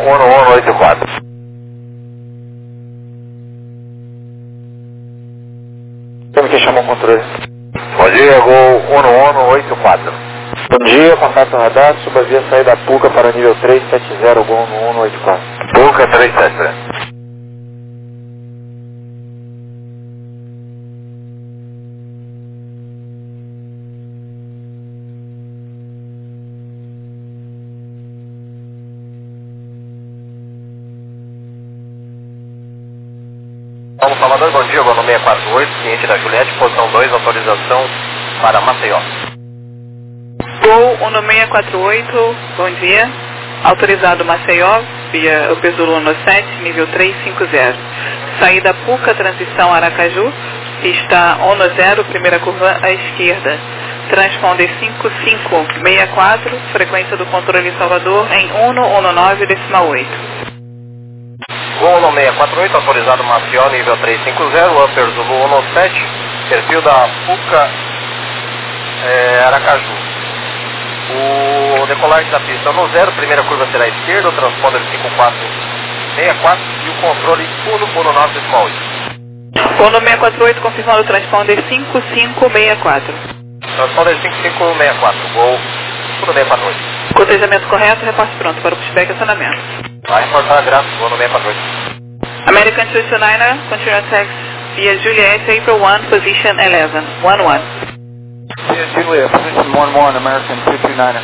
1184. Quem chamou o controle? Bom dia, Gol 1184. Bom dia, contato radar, suba via saída PUCA para nível 370, Gol 1184. PUCA 370. Paulo Salvador, bom dia, Gol 648, cliente da Juliette, posição 2, autorização para Maceió. Gol 1648, bom dia. Autorizado Maceió, via Opezulo 17, nível 350. Saída PUCA, transição Aracaju, pista 10, primeira curva à esquerda. Transponder 5564, frequência do controle Salvador em 119,8. Gol 1648, autorizado Maceió, nível 350, Upper Zulu 17, perfil da PUCA Aracaju. O decolagem da pista 10, primeira curva será à esquerda, o transponder 5464 e o controle 119,8. Gol 648, confirmando o transponder 5564. Transponder 5564, Gol 1648. Cotejamento correto, reporte pronto para o pushback e acionamento. Vai reportar gráfico, Gol 1648. American 229er, continue tax via Juliet, April 1, position 11, 11. Yeah, Juliet, position 11, American 229er.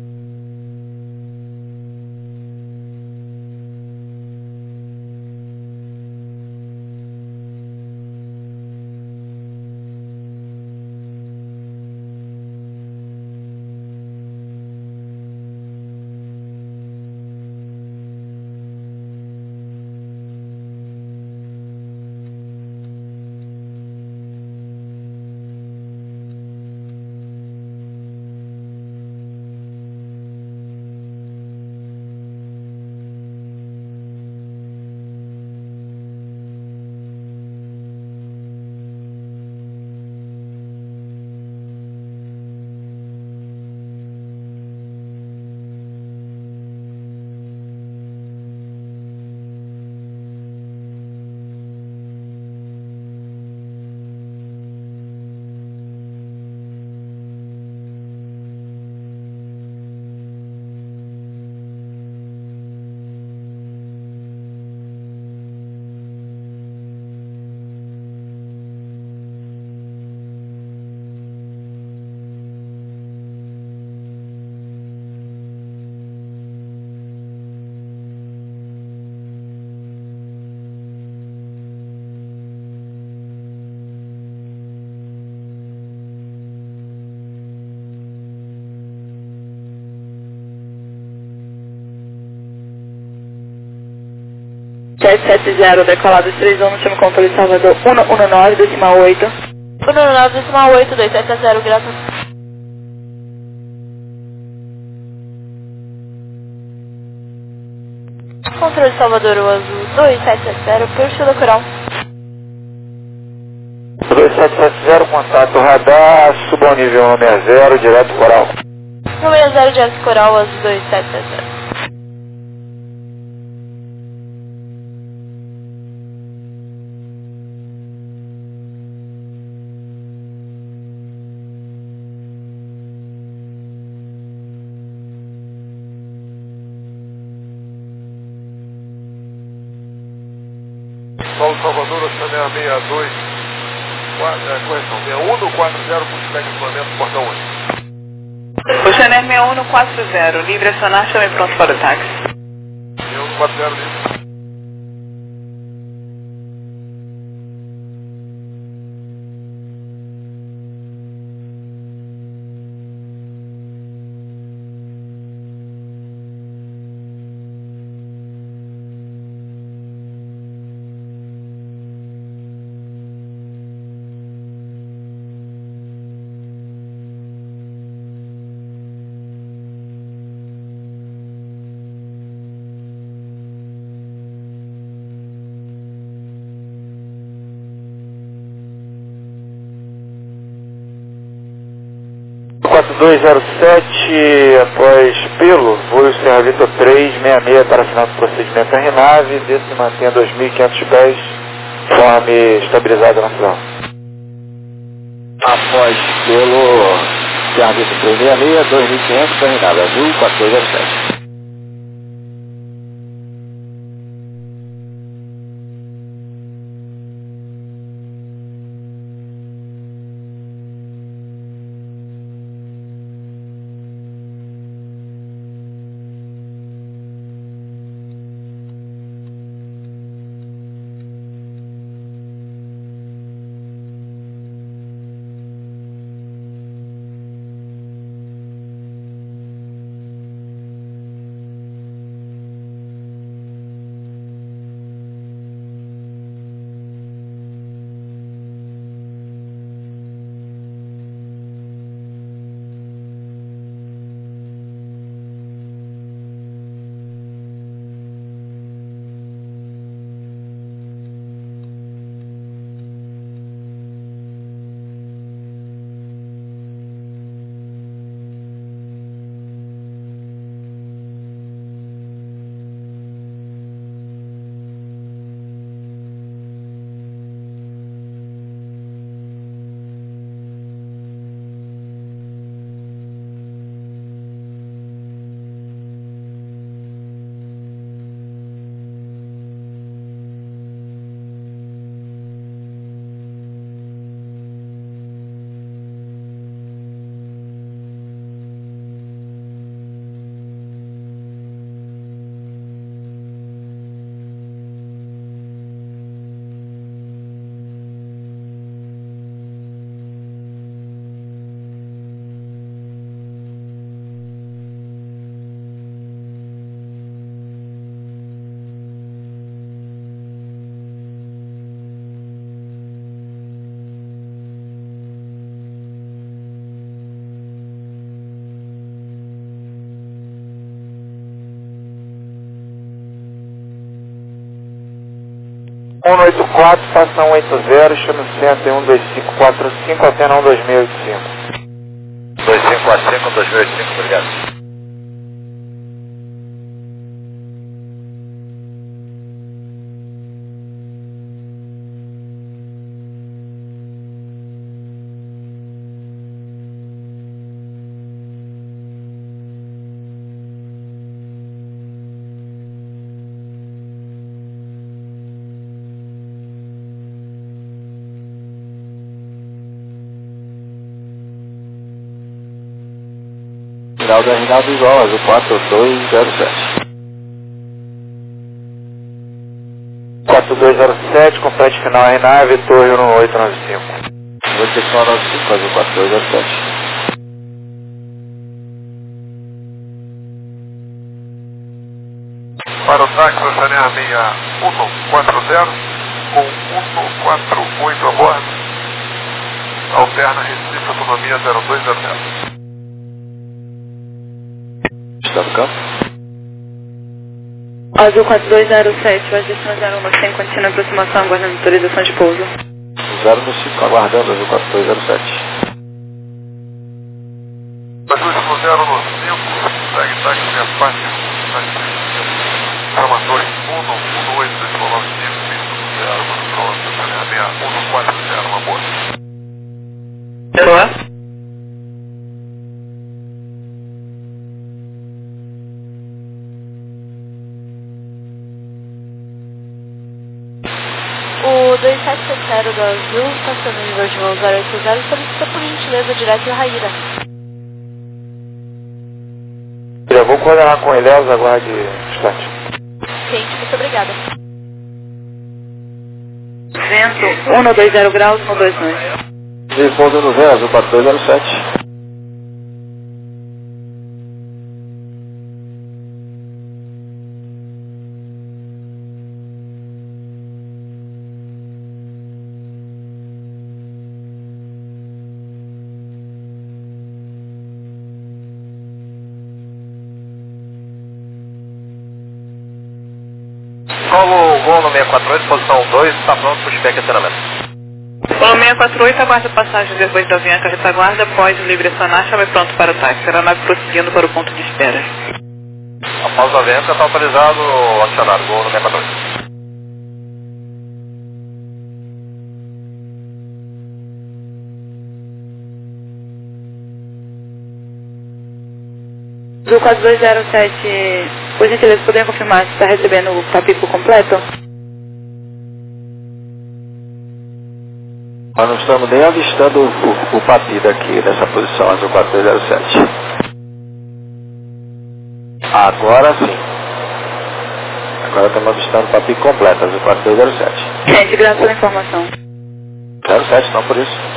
Decolado 31, chama controle Salvador 119,8. 119,8, 270, graças. Controle Salvador, o azul 2770, por Chula Coral. 2770, contato radar, suba ao nível 160, direto Coral. 160, direto Coral, azul 2770. Paulo Salvador, Oceaneia 62, correção, 6140, pushback implemento, portão 8. Oceaneia 6140, livre acionar, chame pronto para o táxi. 6140, livre. 4207, após pelo, voo Serra Vitor 366 para final do procedimento à RNAV, desce e mantenha 2.500 pés, conforme estabilizado na final. Após pelo Serra Vitor 366, 2.500 para RNAV, azul 4207. (184), faça 180, chama 1012545, atena 12085. 2545, 2085, obrigado. Grau da Rinaldo igual, azul 4207. 4207, complete final RNAV, torre 1895. Vou ter só 95, azul 4207. Para o táxi, Oceania 6140, com 148 a bordo, alterna Recife, autonomia 0200. Está no campo? Azul 4207, vai destino 015, continua a aproximação, aguardando autorização de pouso. 015, aguardando, azul 4207. Azul 015, segue táxi a parte Amador 11895, pista 0, controle, Oceania 6140, uma boa. Boa. O 2770 do Azul, estacionando em nível de voo 080, solicita por gentileza direto a Raíra. Eu vou coordenar com ele, aguarde um instante. Gente, muito obrigada. Vento 120 graus, 129. Responda no zero, azul 4207. Como o voo no 648, posição 2, está pronto para o pushback e acionamento. Voo 648, aguarda passagem depois da Avianca retaguarda, pode livre acionar, chave pronto para o táxi. Aeronave prosseguindo para o ponto de espera. Após a Avianca, está autorizado acionar, voo no 648. Azul 4207, por gentileza, poderiam confirmar se está recebendo o papico completo? Nós não estamos nem avistando o papi daqui, nessa posição, Azul 4207. Agora sim. Agora estamos avistando o papi completo, Azul 4207. Gente, graças pela informação. 07, não por isso.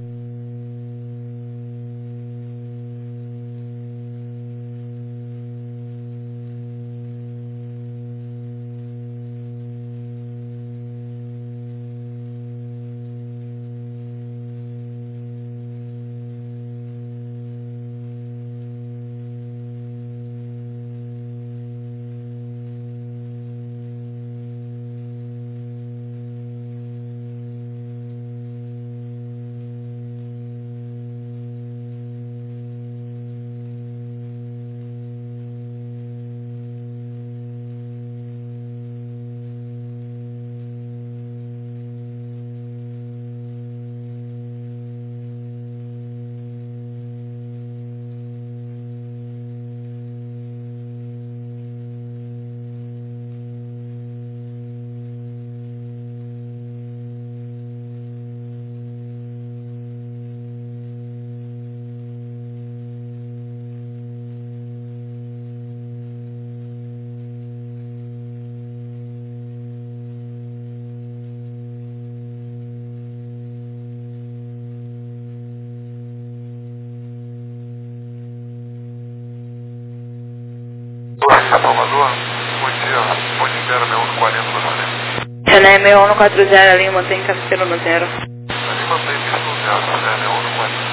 Salvador, bom dia, pode espera, 6140 do Brasil. René 6140, ali mantém cabeceiro no 0. Ali mantém isso no 0, René 6140.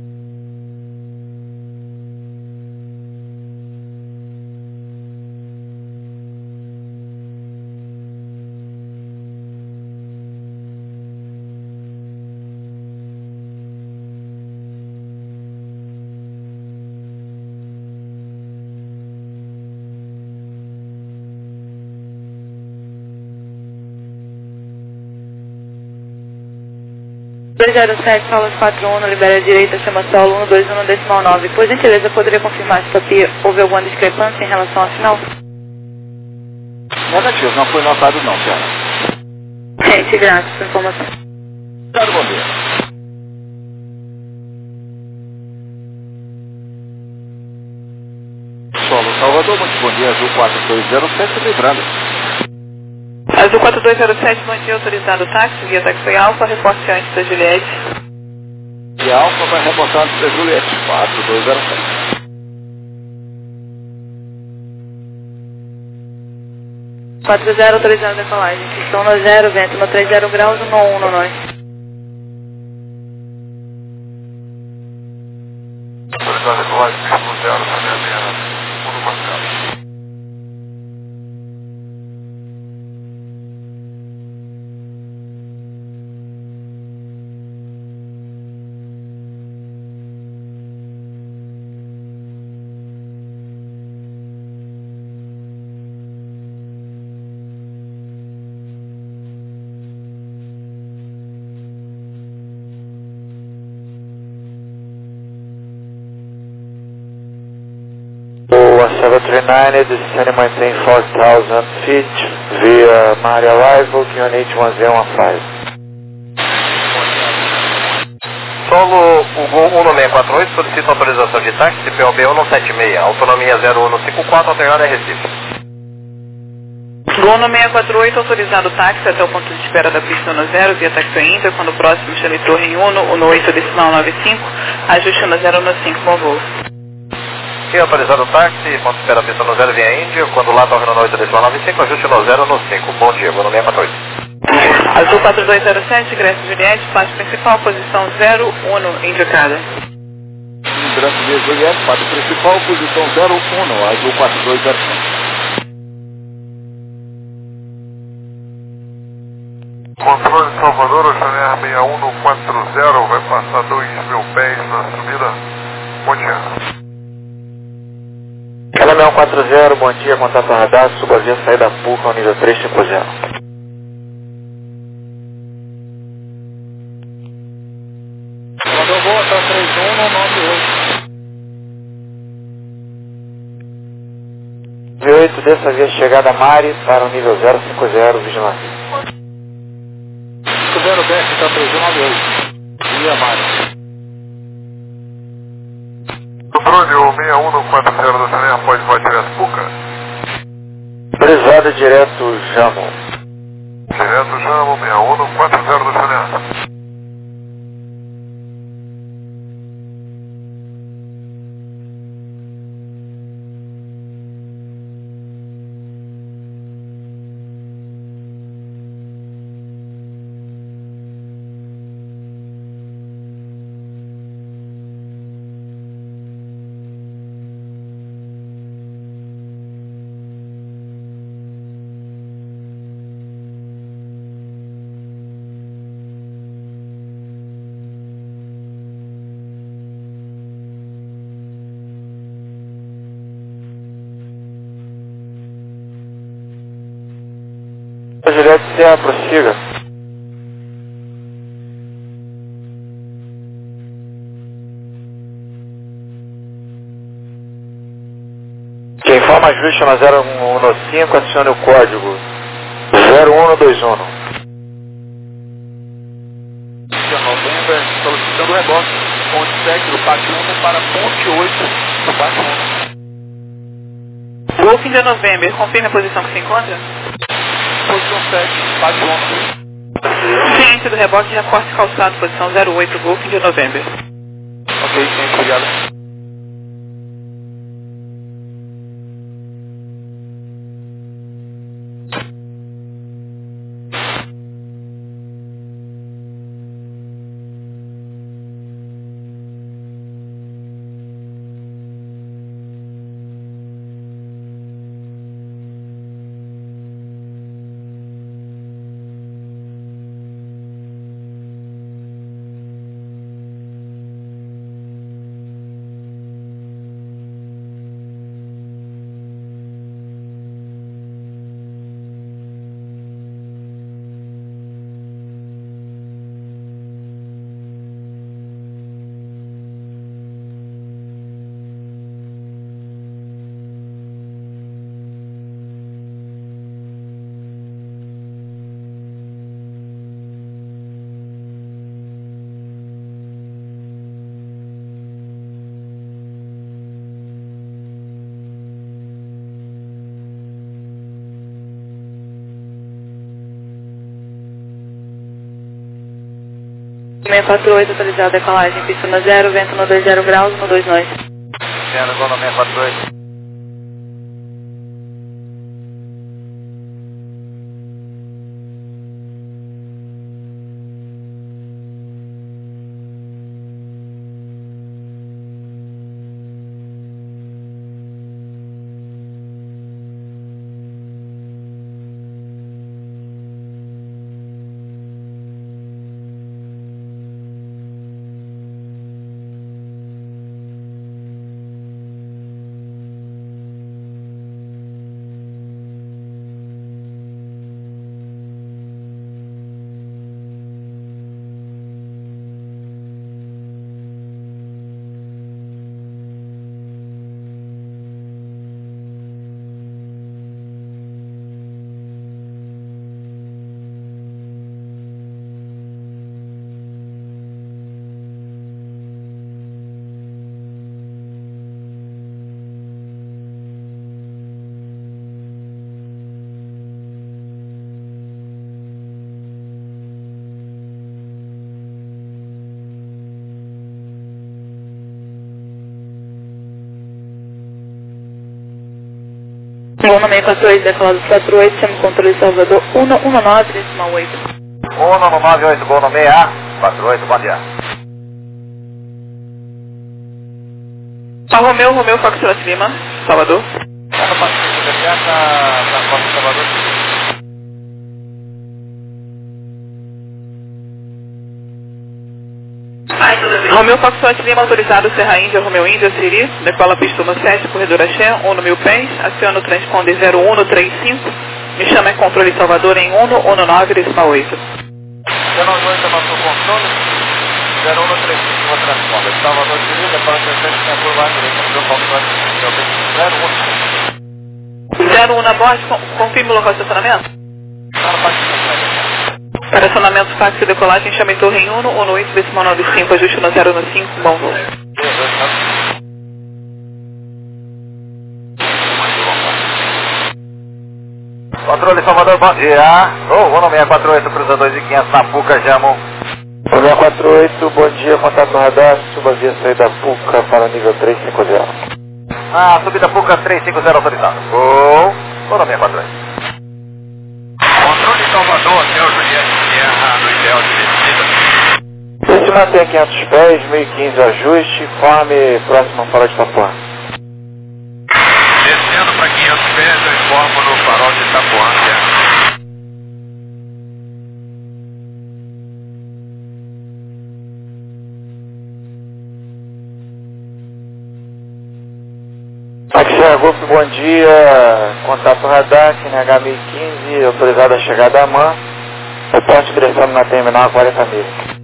.207, Solas 41, libera a direita, chama solo 121 decimal 9. Por gentileza, poderia confirmar se papi houve alguma discrepância em relação ao sinal? Negativo, não foi notado não, senhora. Gente, graças pela informação. Obrigado, bom dia. Solo Salvador, muito bom dia, Azul 4207, lembrando. Azul 4207, bom dia, autorizado o táxi, via táxi Alfa, reporte antes da Juliette. E a Alfa vai reportar antes da Juliette, 4207. .40, autorizado a decolagem, pistão no 0, vento no 30 graus, no 1 no nós. Autorizado a decolagem, pistão no 0, René 6140. Boa 739, descending maintain 4,000 feet via Mari arrival, QNH 1015. Solo, o Gol 1648 solicita autorização de táxi, CPOB 176, autonomia 0154, alternada Recife. Gol 648, autorizado o táxi até o ponto de espera da pista no 0, via táxi Inter, quando o próximo chame torre em Uno, no 8 decimal 95, ajuste no 0 no 5, bom voo. Sim, autorizado o táxi, ponto de espera da pista no 0, via Índia, quando lá torre no 8 decimal 95, ajuste no 0 no 5, bom dia, Gol 648. Azul 4207, Grécia Juliette, parte principal, posição 01 indicada. Grécia Juliette, parte principal, posição 01, Azul 4207. Controle Salvador, Oceaner 6140, vai passar 2.000 pés na subida. Bom dia. Canal 6140, bom dia, contato radar, suba via saída PUC ao nível 350. Quando eu vou até 31 no 98. 98, dessa via chegada Mari para o nível 050, vigilância. 50 Beck, tá 3198. Via Mari. Controle, o 6140 do Oceaner pode voar direto PUCA? Brisada direto Jamo. Direto Jamo, 6140 do Oceaner. Direto Serra, prossiga. Quem informa ajuste na 0115, adicione o código 0121. Novembro, solicitando rebote. Ponte 7 do Pátio 1 para Ponte 8 do Pátio 1. Golf de November, confirme a posição que se encontra. Posição 7, Pátio 1. Ciência do rebote de reforço calçado, posição 08, Golf de November. Ok, ciência, obrigado. Meia 48, atualizada, decolagem, pista no 0, vento no 20 graus, no 2 nós. Sendo igual no 648. Gol no 648, decolado 48, chama o controle Salvador 119, decimal 8. 198, gol no 648, bom dia. Romeu, Foxtrot Lima, Salvador. Tá no Pacífico, na Costa de Salvador. Romeu Foxtrot Lima, autorizado Serra Índia, Romeu Índia, Siri, decola pista 17, corredor Axé, 1.000 pés, aciona o transponder 0135, me chama em controle Salvador em 119, decimal 8. 19 amassou o controle, 0135, vou transponder, Salvador Siri, decola 17, na curva à direita, Romeu Foxtrot, 01 na bordo, confirme o local de estacionamento? Está no parque de Para acionamento táxi e decolagem, chame Torre em 118, decimal 95, ajuste no 015, bom voo. Controle Salvador, bom dia. Voo no 648, cruza 2.500 na Puca, Jamo. 648, bom dia, contato radar, suba via saída Puca para nível 350. Subida Puca 350 autorizado. Voo no 648. Controle Salvador, Hotel Juliette Sierra, no ideal de descida. Se mantém 500 pés, 1015 ajuste, forme próximo farol de Itapuã. Descendo para 500 pés, eu informo no farol de Itapuã, Axé Golf, bom dia, contato radar, QNH 1015, autorizado a chegada à MAN, reporte ingressando na terminal a 40 milhas.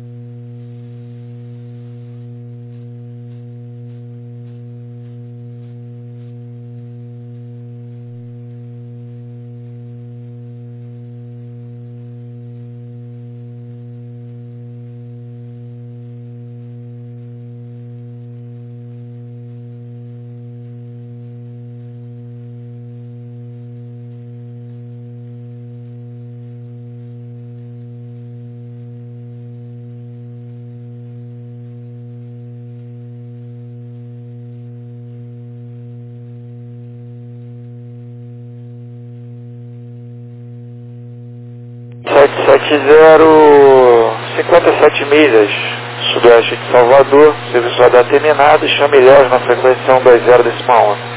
Zero 57 milhas, sudoeste de Salvador, serviço radar terminado, chame Ilhéus na frequência 120 decimal 1.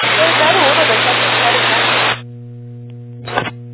201,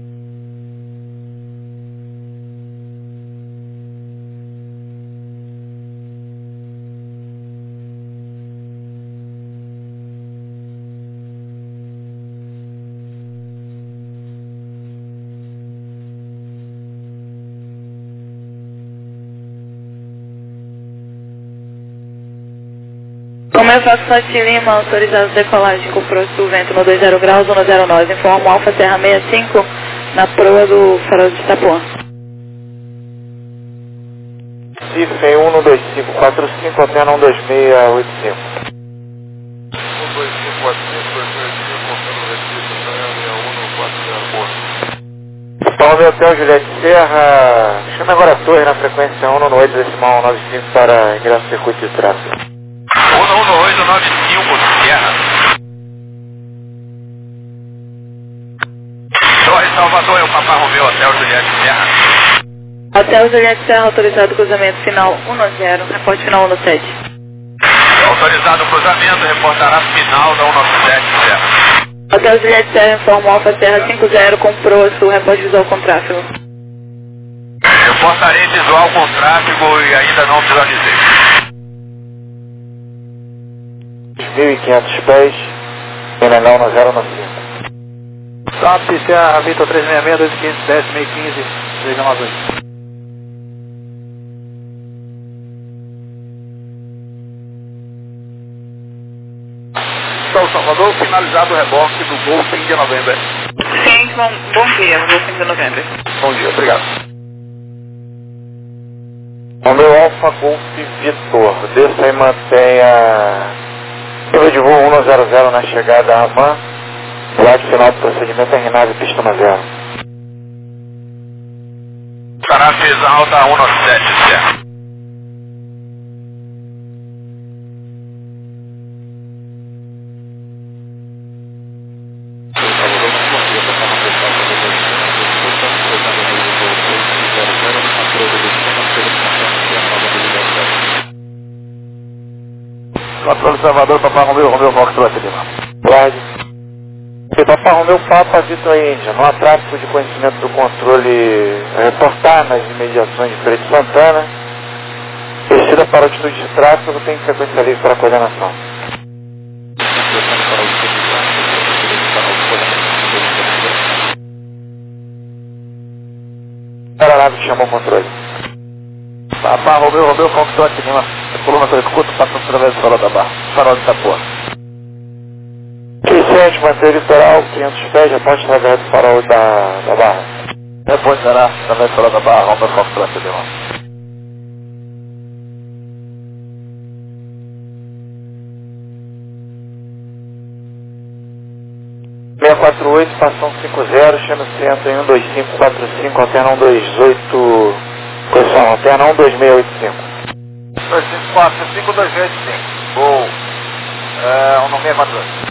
Romeu Foxtrot Lima, autorizado decolagem com proa do vento no 20 graus, 109, informo Alfa Serra 65 na proa do farol de Itapuã. CIF em 12545, antena 12685. 12545, Palme Hotel Juliette Serra, chame agora a torre na frequência 118 decimal 95 para ingresso no circuito de tráfego. 11895, Sierra. Torre Salvador, é o Papa Romeu, Hotel Juliette Serra. Hotel Juliette Serra, autorizado cruzamento final 110, reporte final 17. Autorizado o cruzamento, reportará final da 197, Serra. Hotel Juliette Serra, informo Alfa Serra 50 com proa sul, reporte visual com tráfego. Reportarei visual com tráfego e ainda não visualizei. 1.500 pés, Penengal no 095. Stop, Serra, Vitor 366, 2510, 615, 392. São Salvador, finalizado o reboque do Golf India November. Sim, bom dia, Golf India November. Bom dia, obrigado. Romeu Alfa Golf Vitor, desça e mantenha nível de voo 100 na chegada à AMAN, Guarde final do procedimento é RNAV pista 0. Estará fez alta 197, Serra. Controle Salvador, Papa Romeu Foxtrot Lima. Guarde. Papa Romeu Papa Vitor Índia, não há tráfico de conhecimento do controle a reportar nas imediações de Feira de Santana. Descida para altitude de tráfego, tem frequência livre para coordenação. Aeronave chamou o controle. Papá, Romeu, Foxtrot Lima. Coluna Curto, passando através do farol da Barra. Farol de Itapuã. Crescente, manter litoral, 500 pés, reponte através do farol da Barra. Reponte será através do farol da Barra, Romeu, Foxtrot Lima. Estação 50, chama o centro em 12545, alterna 128, correção, alterna 12685. 254, 5285. Vou 1642.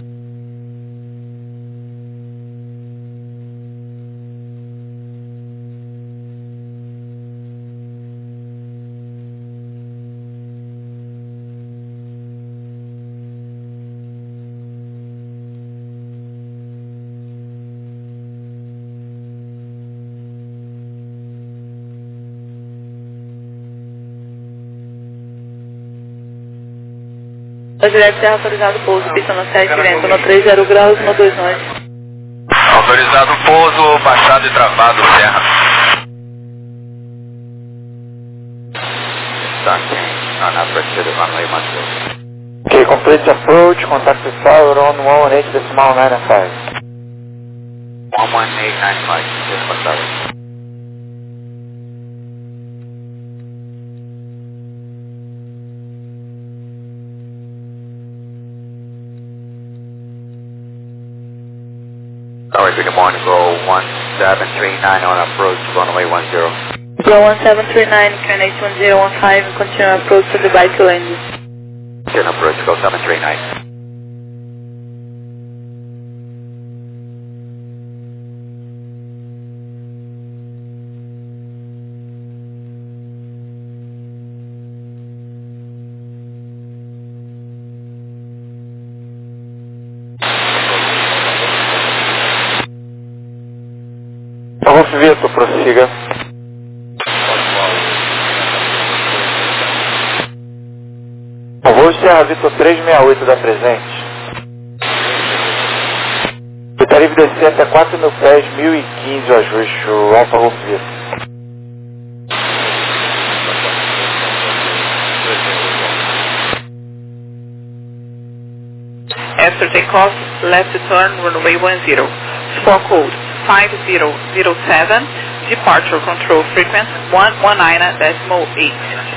Direto Serra autorizado pouso, pista no 7, vento no 30 graus, no 29. Autorizado pouso, baixado e travado, Serra. Ok, complete approach, contact with tower on 118.995. 11895, despassado. Tower, good morning, go 1739 on approach, runway 10. Go 1739, QNH 1015, continue approach to Dubai to landing. Continue approach, go 739. Rolf Vitor, prossiga. O voo Serra Vitor 368 da presente. Está livre descer até 4.000 pés, 1015 o ajuste, o Alfa Rolf Vitor. After takeoff, left turn, runway 10. Squawk code 5007, departure control frequency 119.8.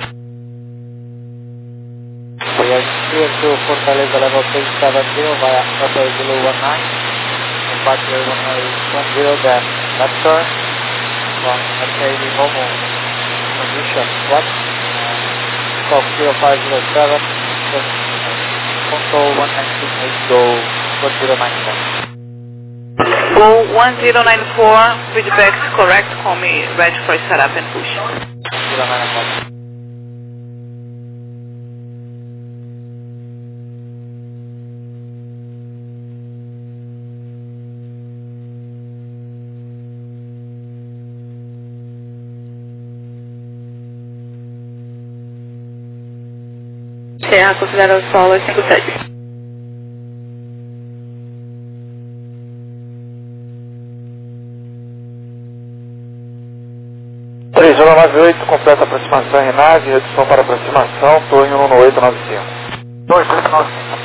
Clear to Fortaleza level 370 via upper 019, departure runway 10, then left turn, from FAD Momo, condition what? Squawk 0507, control 119.8, go 1094. Go 1094, feedback correct, call me ready for setup and push. 1094. Serra, considera o solo 57. 3198, completa aproximação em nave, redução para aproximação, torre 11895. 2895.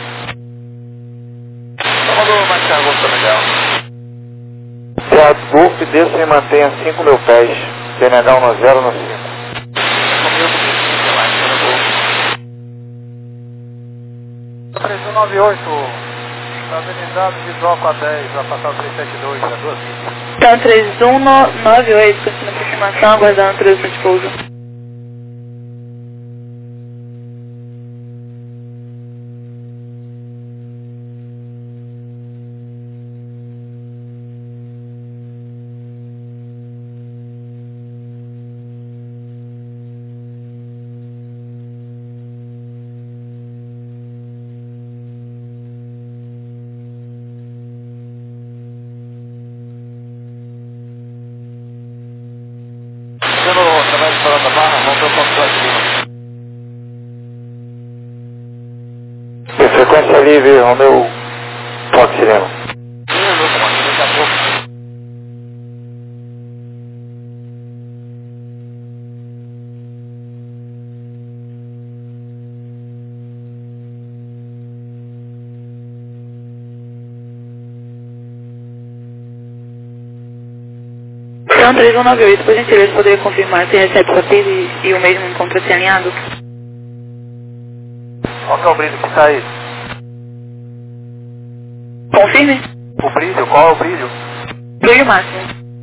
Tomando mais cargo também dela. Seattle Golf, desça e mantenha 5.000 pés, CNH 10 no 5. Comigo, lá em cima do 3198, estabilizado de droga a 10, vai passar o 372, a 2 milhas. Então 3198, continua a aproximação, aguardando autorização de pouso. Através do farol da Barra, vamos ver o controle aqui. Sequência livre, Romeu Fox Lima. Daqui a pouco. Então, 3198, por gentileza, poderia confirmar se recebe o papel e o mesmo encontra-se alinhado? Qual que é o brilho que está aí? Confirme. O brilho, qual é o brilho? Brilho máximo.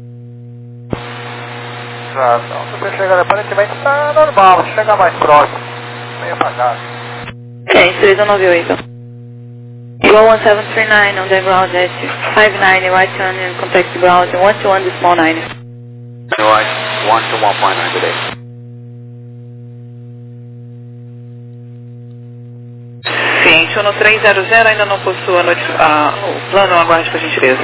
Ah, não, se você chegar aparentemente está normal, se chegar mais próximo, meio apagado. Change, 3198. Roll 1739 on the ground at 59, right turn and contact the ground 121 the small 9. Right, 1 to 1.9 today. Sim, no 300 ainda não possui o plano, aguarde por gentileza.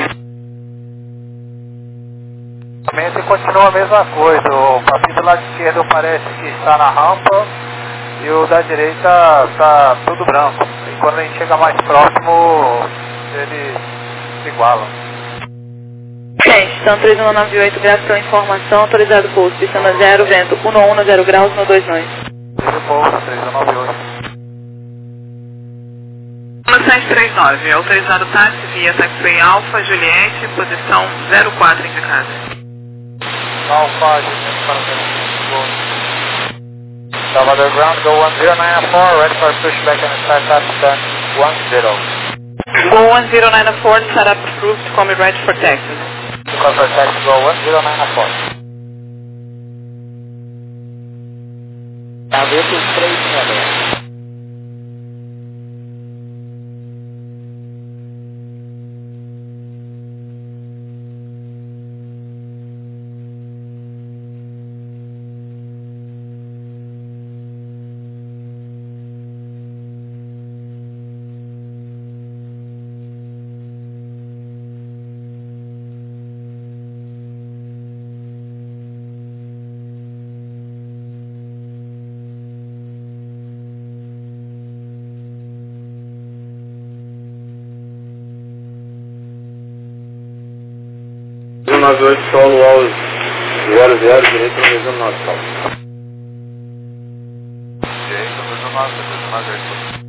Também continua a mesma coisa, o papel do lado esquerdo parece que está na rampa e o da direita está tudo branco. E quando a gente chega mais próximo, eles se igualam. Change, então 3198, graças pela informação, autorizado pouso, pista 0, vento 110 graus no 29. Esse povo, 398. 739, autorizado táxi via taxiway Alfa, Juliette, posição 04 indicada. Alfa, Juliette, para Salvador Ground, go 1094, ready for pushback and start up, stand 10. Go 1094, setup approved, come ready for taxi. Because for taxi, go 1094. Aveto 366. Solo aos 00, direito no mesmo nosso solo. Direito, 298.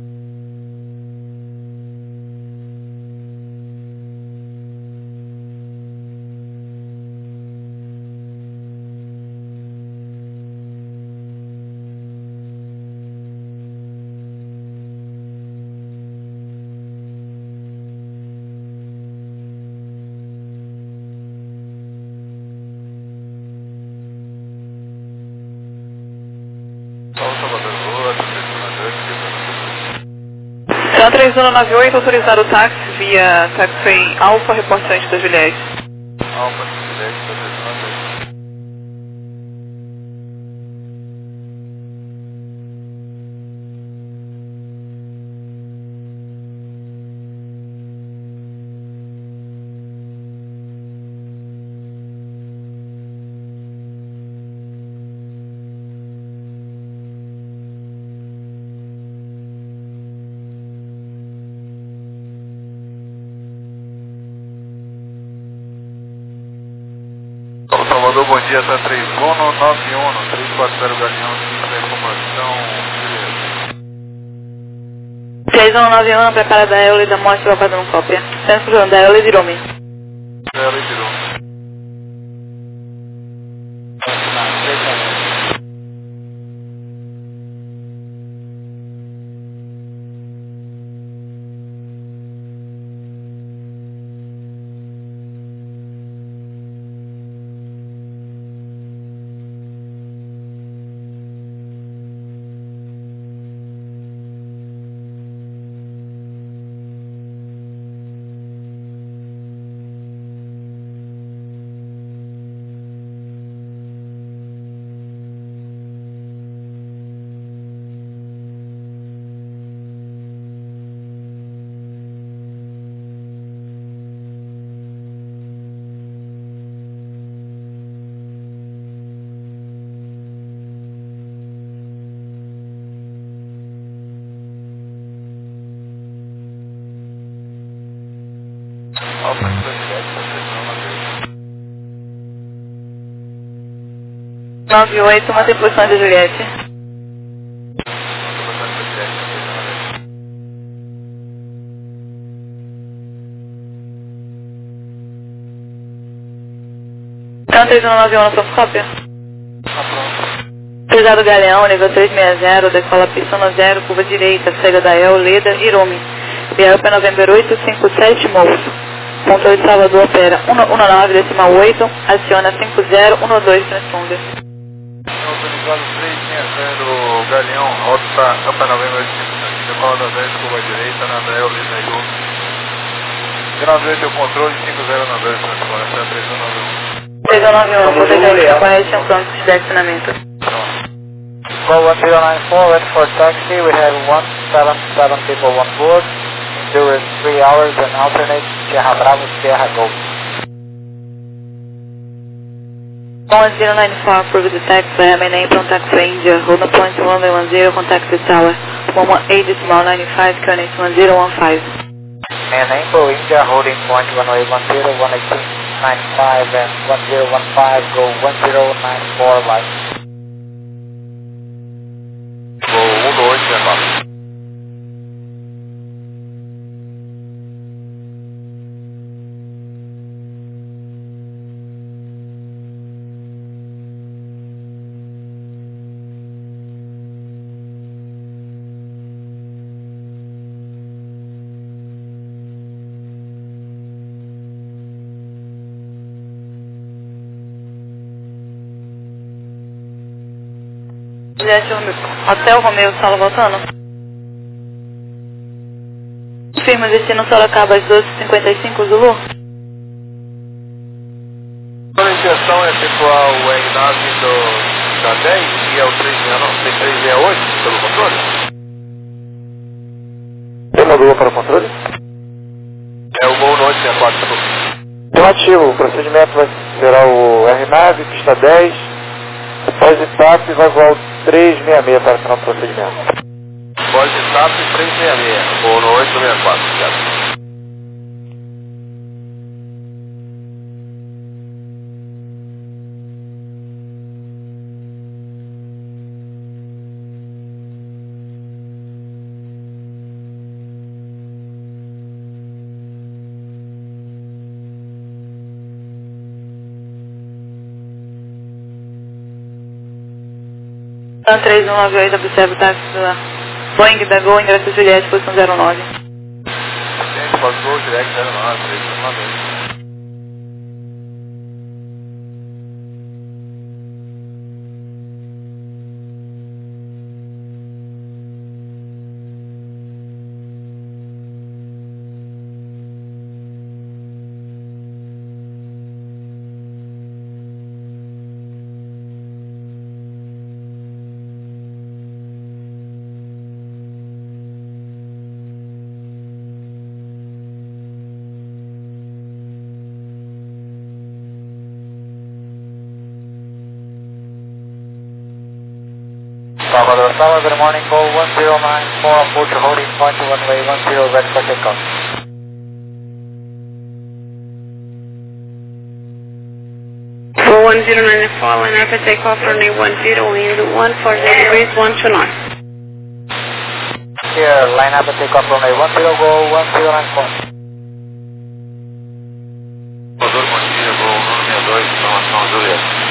Então 3198, autorizado táxi via taxiway Alfa, reportante da Juliette. Alfa, Juliette, 398. Salvador, bom dia, tá 3191, 340 Galeão, 5 da informação, beleza. 3191, prepara da Eulida, mostra o padrão cópia. Centro da Eulida e Romy. Ela virou. 98, mantém posição de Juliette. Então 3191 no cópia. Pesado Galeão, nível 360, decola pista 0, curva direita, cega da El, Leda, Irome. Viaja para November 857, Moço. Controle de Salvador opera 19,8, aciona 5012, transponder. Autorizado 360, Galeão, rota para Campa Novembro 857, decola da 10, curva direita, na El, Leda, Irome. 98, o controle 5092, transponder, até 3191. 3191, protegendo a correção, plano de direcionamento. Call 1094, ready for taxi. We have 177 people on board. Endurance 3 hours and alternate Sierra Bravo, Sierra Golf. 1094, approve the taxi, MNA from taxi India, hold on point 1010, contact the tower. 118.95, Koenig 1015. MNA for India, holding point 1810, 118.95 and 1015, go 1094 light. Voo 1864. Juliette, Hotel Romeu, sala voltando. Firma destino Sorocaba às 12h55, Zulu. A injeção é efetuar o R9 da 10 e é o 368 pelo controle? Tem modula para o controle? É o voo 864. Relativo, o procedimento será o R9, pista 10, após etapa e vai voar o 366 para o final do procedimento. Pode TAP 366, voo 864, certo? Então 3198, observa o táxi do Boeing da Gol, ingresso Juliette, posição 09. Gente, pode Gol direct 09, 3198. Salvador, good morning, call 1094, approach holding point runway 10, ready for takeoff. For 1094, line up at takeoff runway 10, wind 140 degrees, 129. Here, line up at takeoff runway 10, go 1094. Salvador, bom dia, voo 162, informação Juliette.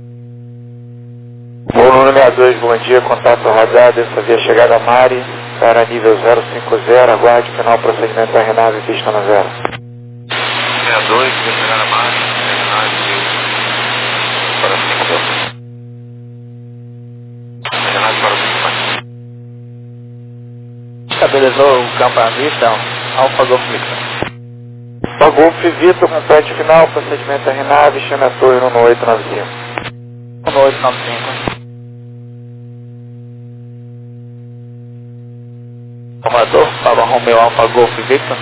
Voo número 62, bom dia, contato radar, dessa via chegada a Mari, para nível 050, aguarde final procedimento da R9, pista na 0. 62, via chegada a Mari, R9, para 5. R9 para 5. Estabilizou o campo à vista, Alfa Golf Victor. Alfa Golf Vitor, complete final, procedimento R9, chame a torre no 1895. 1895. Salvador, Papa Romeo Alfa Golf Victor.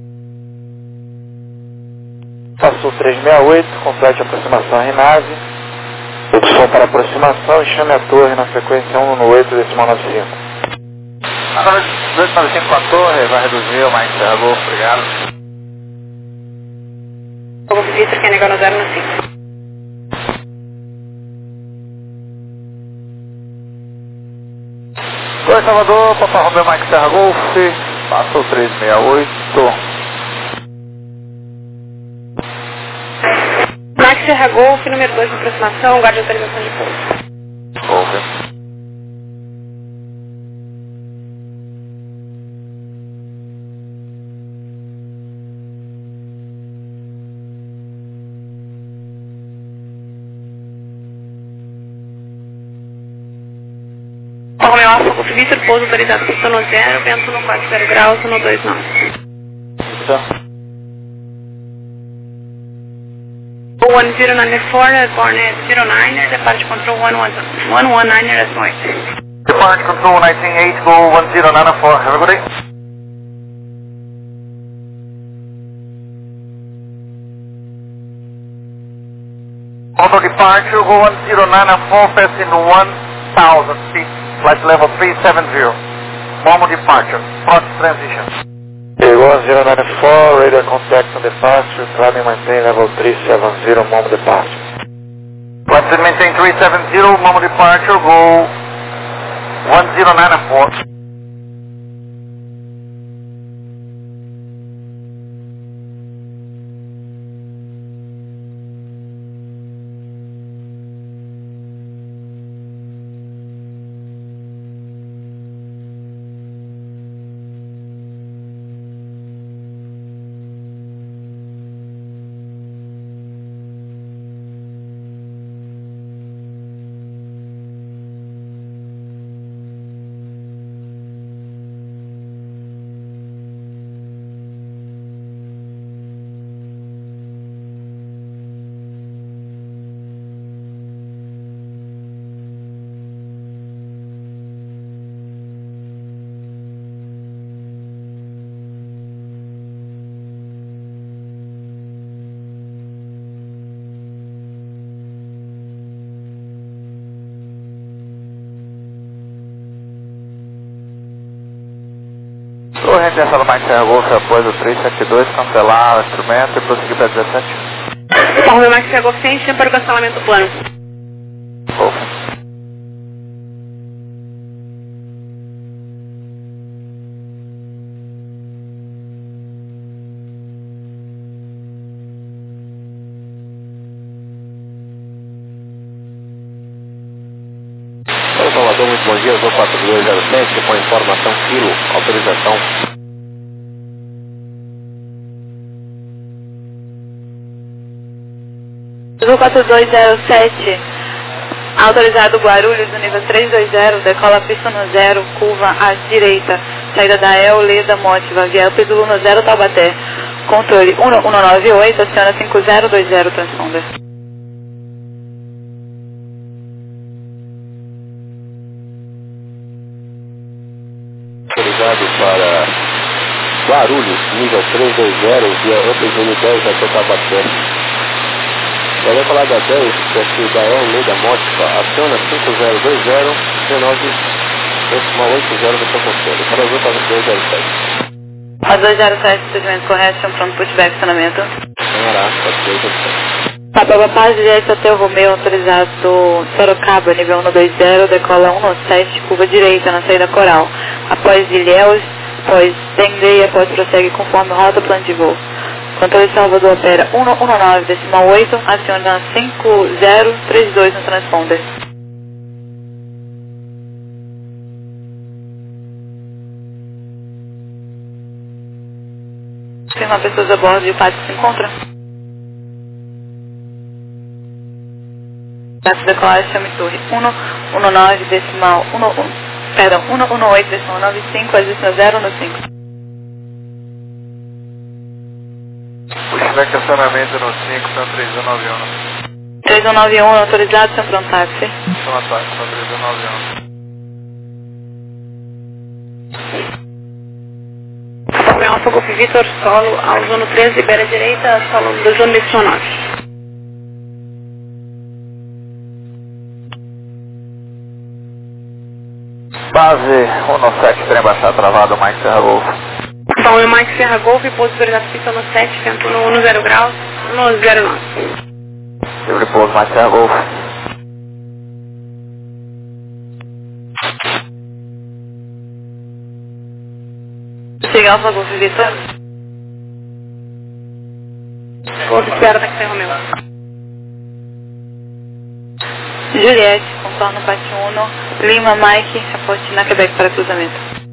Passou 368, complete a aproximação R9. Opção para aproximação e chame a torre na frequência 118,95. Agora 295 com a torre, vai reduzir mais Serra Golf, obrigado. Golf Victor, quer negar no 095. 2 Salvador, Papa Romeo Mike Serra Golf, passou 368. Mike Serra Golf, número 2 de aproximação, guarde autorização de pouso. Golf. Romeo Alfa Golf Victor, pouso autorizado por sono 0, vento no 40 graus, sono 29. Tá. 1094, Barnet 09er, departure control 119er at noite. Departure control 198, go 1094, have a good day. Auto departure, go 1094, passing 1000 feet, flight level 370. Normal departure, hot transition. Pegou 094, radar contact on departure, climb and maintain level 370, moment departure. Flight maintain 370, normal departure, go 1094. Torre retenção do Mike Serra Golf após o 372, cancelar o instrumento e prosseguir para 17. Romeo Mike Serra Golf sem para o cancelamento plano. Golf. Oi, Salvador, muito bom dia, eu sou 4207, com informação quilo, autorização. Azul 4207, autorizado Guarulhos, no nível 320, decola pista no 0, curva à direita, saída da El, Leda, Mótiva, via Pídulo no 0, Taubaté, controle 1198, aciona 5020, transponder. Autorizado para Guarulhos, nível 320, via UPGN 10 até Taubaté. Já vai falar da 10, perfil da El, Leda, Mótiva, aciona 5020, 19, 80 do seu conselho. Para Azul 4207. A 207, procedimento correto, pronto, pushback, estacionamento. Senhora, 4207. Papa Paz, direito até o Romeo, autorizado Sorocaba, nível 120, decola 117, curva direita na saída coral. Após Ilhéus, após Dengue, após prossegue conforme rota plano de voo. Controle Salvador opera 119,8, aciona 5032 no transponder. Confirma pessoas a bordo de pátio se encontra. Data de decolagem, chame torre 118,95, existe 0 no 5. Pushback estacionamento no 5, são 3191. 3191, autorizado, sem pronto táxi. São ataque, são 3191. Romeo Alfa Golf Victor, solo ao zono 3, libera a direita, solo do zono de 9. Base 197, trem baixar travado, Mike Serra Golf. Romeo Mike Serra Golf, pouso autorizado pista no 7, vento no 10 graus, no 09. Livre pouso, Mike Serra Golf. Segue Alfa Golf Vitor. Golf Sierra, táxi Romeo. Juliette, contorno Pátio 1, Lima, Mike, aposte na Quebec para cruzamento.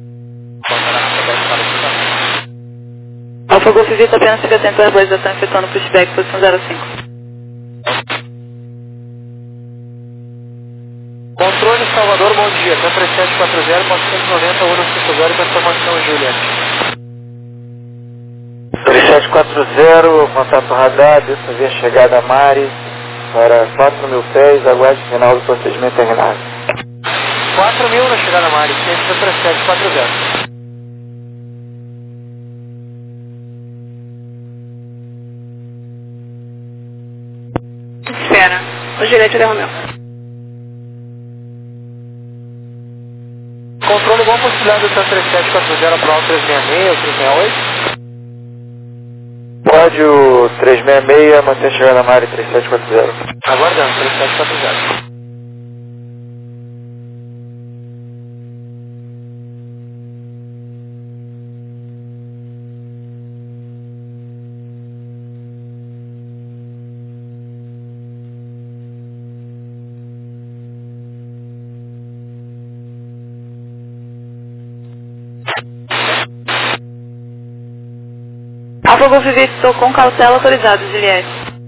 Alfa Golf Vitor, apenas fica atento à verbalização efetuando pushback, posição 05. Controle Salvador, bom dia. Até 3740, 490, 150 para informação, Juliette. 3740, contato radar, dessa via chegada a Mari, para 4.000 pés, aguarde final do procedimento terminado. 4.000 na chegada a Mari, 3740. Espera. O Juliette de Romeo. Controle, bom possibilidade do 3740 para o 366 ou 368? Código 366, mantém a chegada a Mari 3740. Aguardando, 3740. Alfa Golf Vitor, com cautela autorizado, Juliette.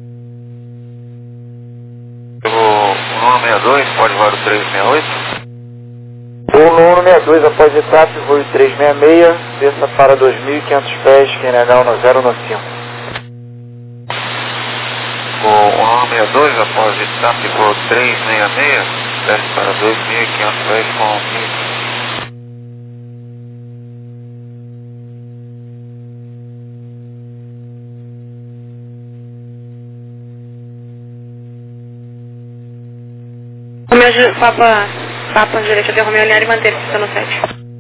O 162, pode voar o 368? O 162 após etapa, voo 366, desça para 2.500 pés, QNH no 0 no 5. O 162, após etapa, voo 366, desce para 2.500 pés com 15. Romeo, Papa Juliette de Romeo, alinhar e manter, pista no 7.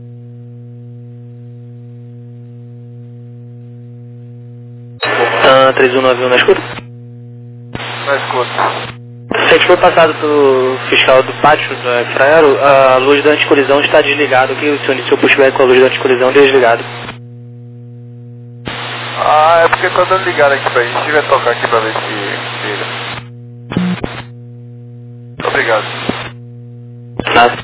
Ah, 3191 na escuta? Na escuta. Se a gente foi passado pelo fiscal do pátio da Infraero, a luz da anticolisão está desligada. O que o senhor disse? Eu puxo com a luz da anticolisão desligada. Ah, é porque tá dando ligado aqui pra gente. Deixa eu tocar aqui pra ver se liga. Obrigado. Nada.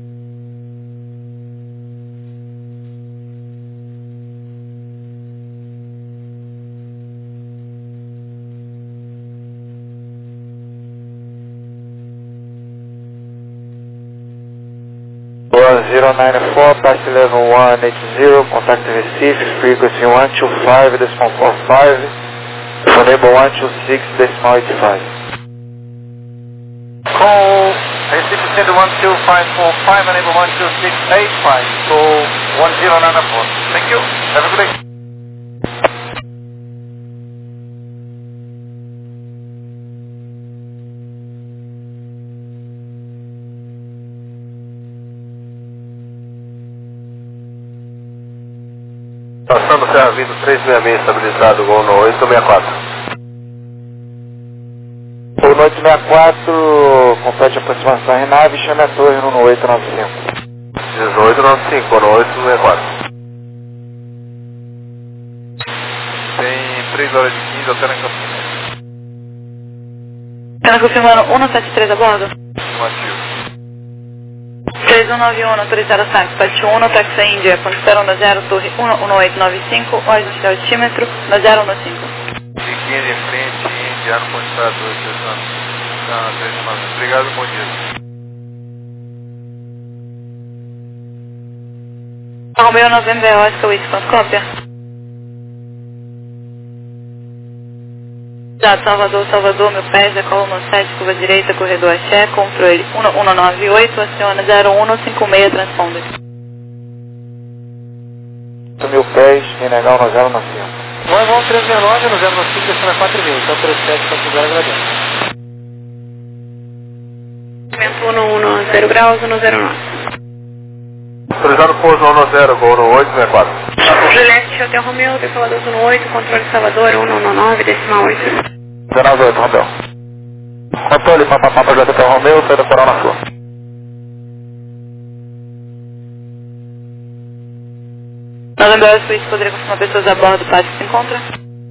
Boa 094, taxi level 180, contact Recife, frequency 125.45, enable 126.85. Call Recife Center 12545, enable 12685, call 1094. Thank you. Have a good day. Passando Serra Vindo 366, estabilizado, gol no 864. O 864, complete a aproximação à nave e chame a torre no 895. 1895, no 864. Tem 3 horas de 15 até na Campinas. Apenas confirmando 173 a bordo. Ativo. 3191, autorizado saque, Pátio 1, táxi Índia, condição na 0, torre 11895, ordem de altímetro na 015. De 15 em frente, Indiano, Ponte 2, obrigado, bom dia. Romeo November, Oscar, Wisconsin, cópia. Salvador, meu pé, decola no 7, curva direita, corredor axé, controle 1198, aciona 0156, transponder. 8.000 pés, QNH no 095. Nós vamos 369 no 095, descendo a 4,5, então 3740, agradeço. 0 graus, 109. Autorizado pouso 10, gol no 864. Juliette, Hotel Romeo, decolador 18, controle Salvador, 119, decimal 8. 198, Romeu. Controle, Papa J Hotel Romeu, saída coral na sua. Novembro Suíte, poderia confirmar pessoas a bordo do pátio que se encontra?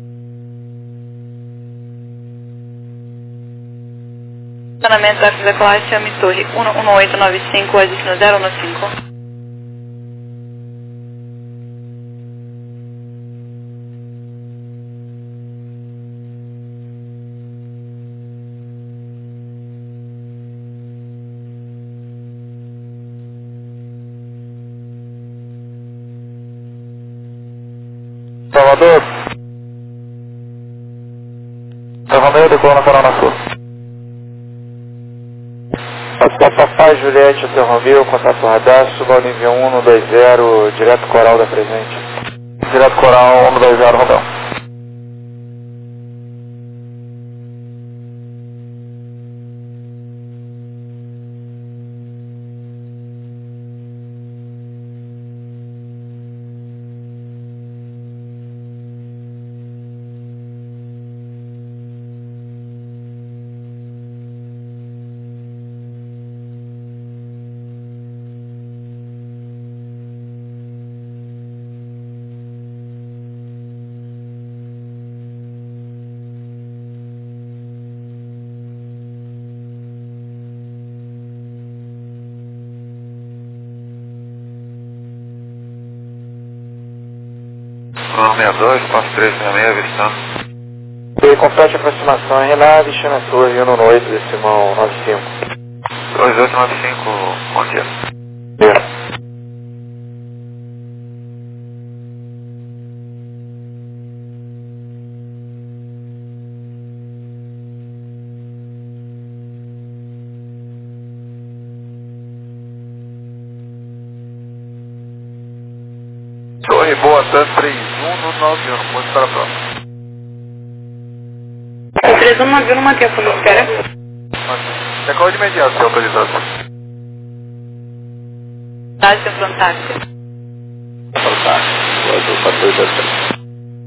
Estacionamento da Decolagem, chame Torre 11895, a destino 015. Salvador. Salvador, decola na Coronel Sul. Papai Juliette, Hotel Romeu, contato radar, suba ao nível 120, direto Coral da presente. Direto Coral 120, Romeu. Plano 62, passo 366, avistando. E complete a aproximação em Renato, destino a Torre 118, decimal 95. 2895, bom dia. Beleza. Torre Boa Tanto 3191, pode para a próxima. 3191 não mantém a fundo de espera. Decola de imediato, seu autorizado. Táxi, centro táxi. Fantástico. Eu estou para 223.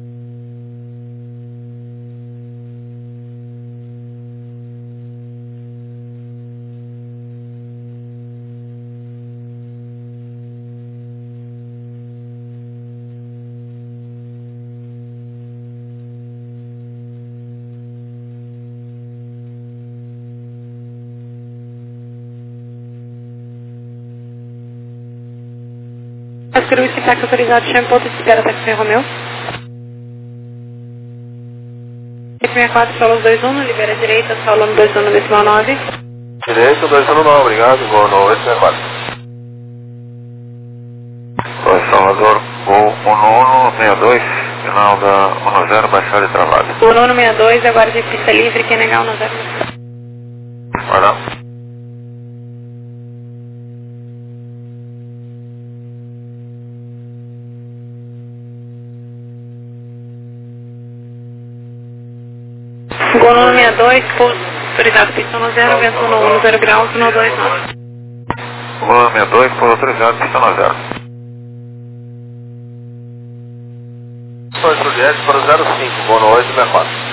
Serviço de táxi autorizado, chame ponto de espera, táxi Romeu. 64, solo 21, libera a direita, solo 21, decimal 9. Direito, 219, obrigado, voo no 864. Oi, Salvador, voo 1162, final da 10, baixada de travado. O 962, aguarde pista livre, quem negar o 90. Vai lá. Gol 962, pouso autorizado, pista 10, vento 10 graus, 129. Voo 62, por autorizado, pista 90. Oi, Juliette, para o 05, voo no 864.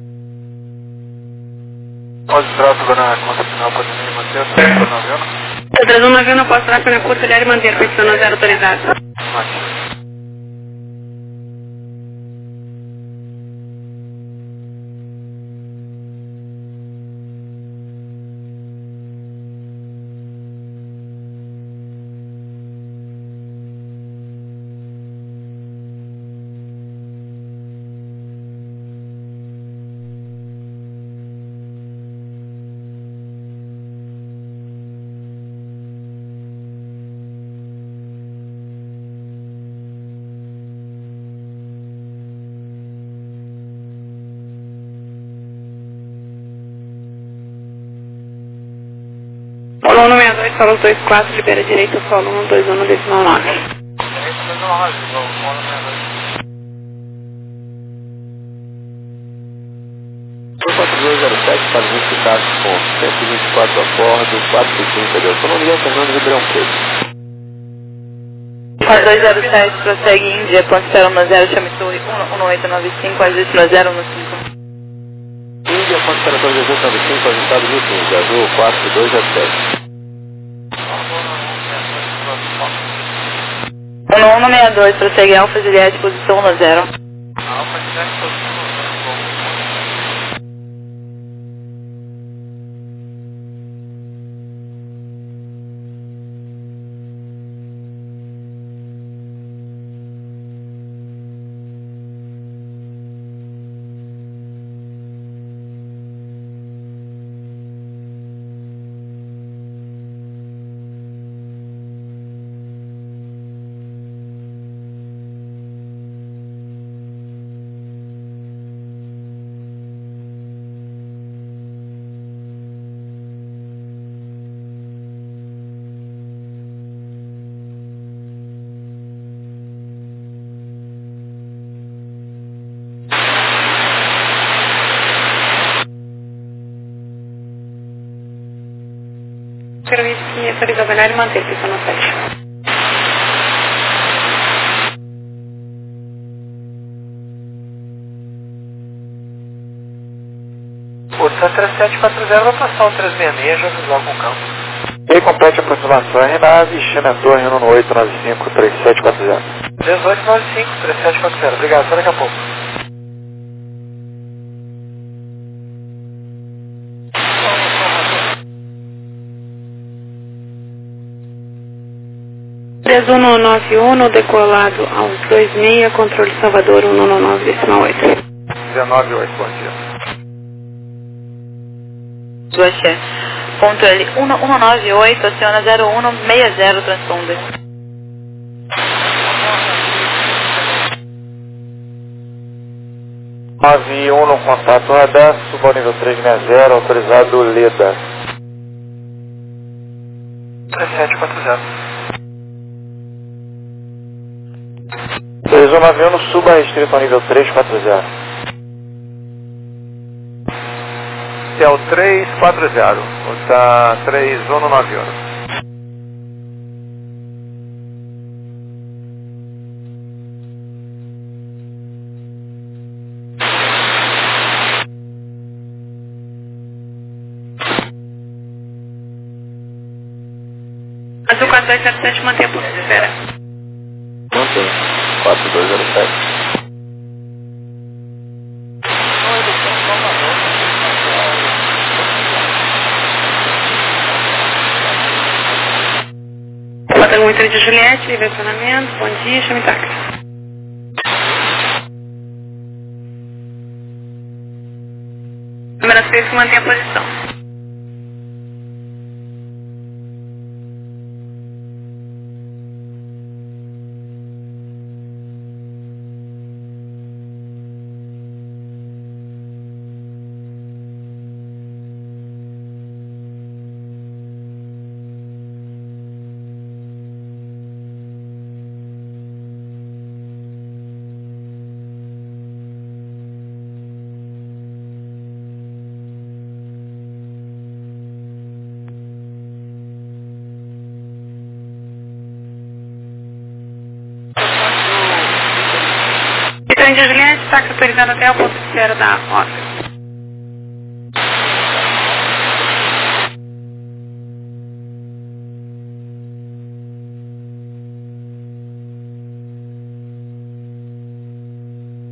Pode traço na conta final, pode me manter, tá vendo? 3191, não posso dar na curta, olhar e manter, posição 0 autorizado. Ótimo. Solo 162, solo 24, libera direito, solo 121, decimal 9. Foi 4207 para justificar com 124 a bordo, 430 de autonomia, Fernando Ribeirão Preto. 4207, prossegue Índia, ponte 010, chame torre 1895, ajuste 015. Índia, ponte para 1895, ajustado 1015, azul 4207. 1162, prossegue Alfa Juliette, posição 10. Alfa Juliette, posição 10. Serviço que autorizou olhar e manter, posição 7. Posição 3740, rotação 366, já visual com campo. E complete a aproximação RNAV, China Torre 1895 3740. 1895, 3740, obrigado, até daqui a pouco. Empresa 1191, decolado aos 26, controle Salvador 119, decimal 8. 198, bom dia. Axé. Ponto L 1198, aciona 0160, transponder. no contato radar, suba ao nível 360, autorizado Leda. 3740. 3191, suba restrito ao nível 340. É o 340, está 3191. Azul 4207, mantém a posição, espera. Mantém. 4207. Bota muito de Juliette, direcionamento, bom dia, chame táxi. Número 6, mantém a posição. Juliette, táxi autorizado até o ponto de zero da rota.